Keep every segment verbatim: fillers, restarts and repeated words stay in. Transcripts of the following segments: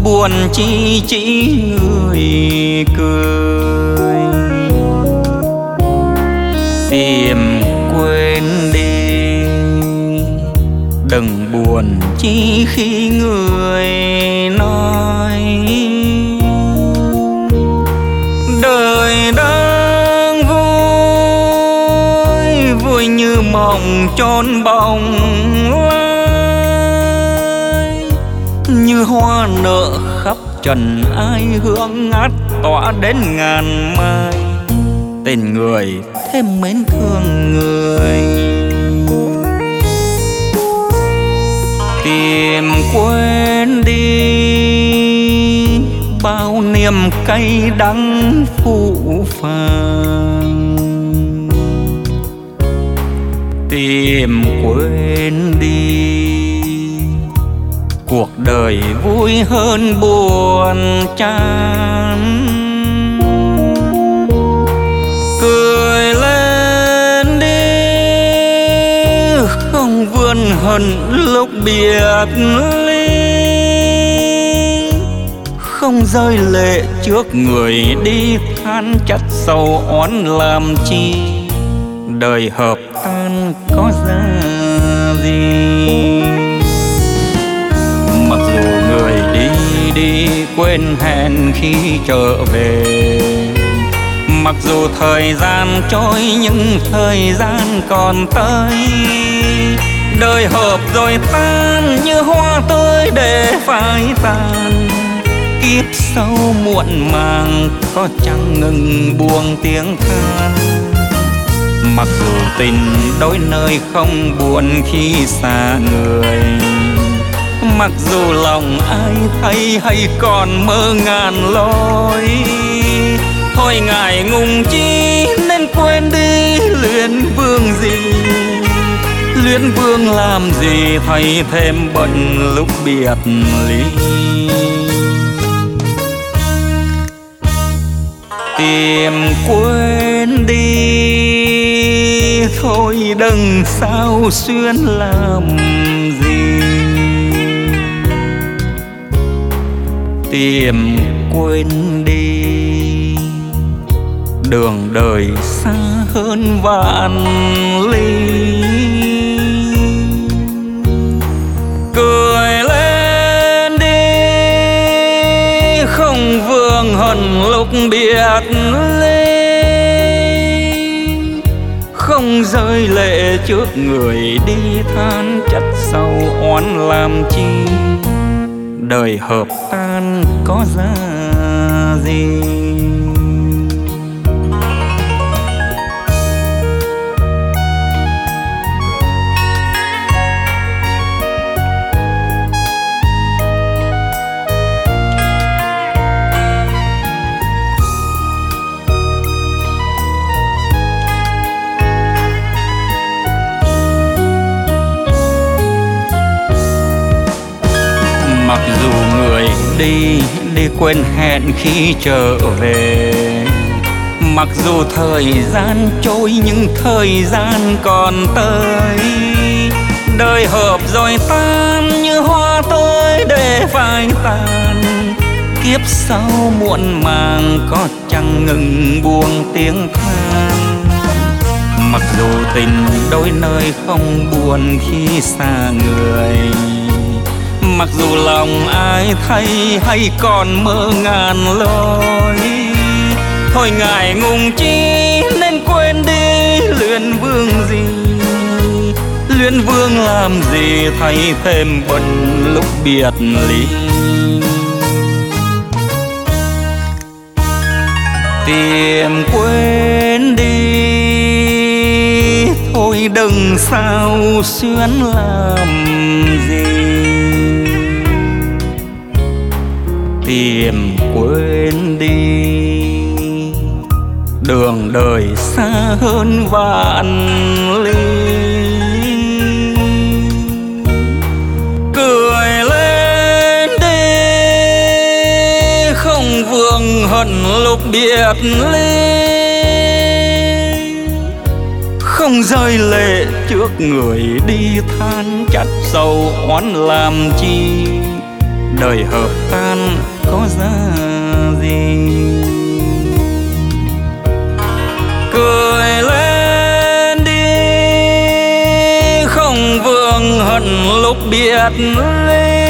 buồn chi chỉ người cười. Tìm quên đi, đừng buồn chi khi người nói đời đang vui, vui như mộng trốn bóng lái, như hoa nở khắp trần ai hương ngát tỏa đến ngàn mai. Tên người thêm mến thương người, tìm quên đi bao niềm cay đắng phũ phàng. Tìm quên đi cuộc đời vui hơn buồn chán. Cười lên đi, không vươn hận lúc biệt ly, không rơi lệ trước người đi than chặt sầu oán làm chi. Đời hợp tan có ra gì, mặc dù người đi đi quên hẹn khi trở về. Mặc dù thời gian trôi nhưng thời gian còn tới, đời hợp rồi tan như hoa tươi để phai tàn. Kiếp sau muộn màng có chẳng ngừng buông tiếng than. Mặc dù tình đôi nơi không buồn khi xa người, mặc dù lòng ai thấy hay còn mơ ngàn lối. Thôi ngại ngùng chi nên quên đi luyến vương gì, luyến vương làm gì thấy thêm bận lúc biệt ly. Tìm quên đi thôi đừng sao xuyên làm gì. Tìm quên đi đường đời xa hơn vạn ly. Cười lên đi, không vương hận lúc biệt ly, không rơi lệ trước người đi than chặt sầu oán làm chi. Đời hợp tan có ra gì. Mặc dù người đi đi quên hẹn khi trở về, mặc dù thời gian trôi nhưng thời gian còn tới. Đời hợp rồi tan như hoa tươi để phai tàn. Kiếp sau muộn màng có chẳng ngừng buông tiếng than. Mặc dù tình đôi nơi không buồn khi xa người, mặc dù lòng ai thấy hay còn mơ ngàn lối. Thôi ngại ngùng chi nên quên đi luyến vương gì, luyến vương làm gì thấy thêm bận lúc biệt ly. Tìm quên đi thôi đừng sao xuyến làm gì. Tìm quên đi đường đời xa hơn vạn ly. Cười lên đi, không vương hận lúc biệt ly, không rơi lệ trước người đi than chặt sầu oán làm chi. đời hợp tan có giá gì. Cười lên đi không vương hận lúc biệt ly,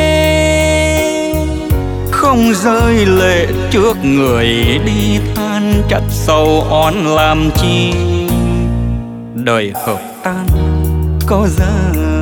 không rơi lệ trước người đi than chặt sầu oán làm chi. Đời hợp tan có giá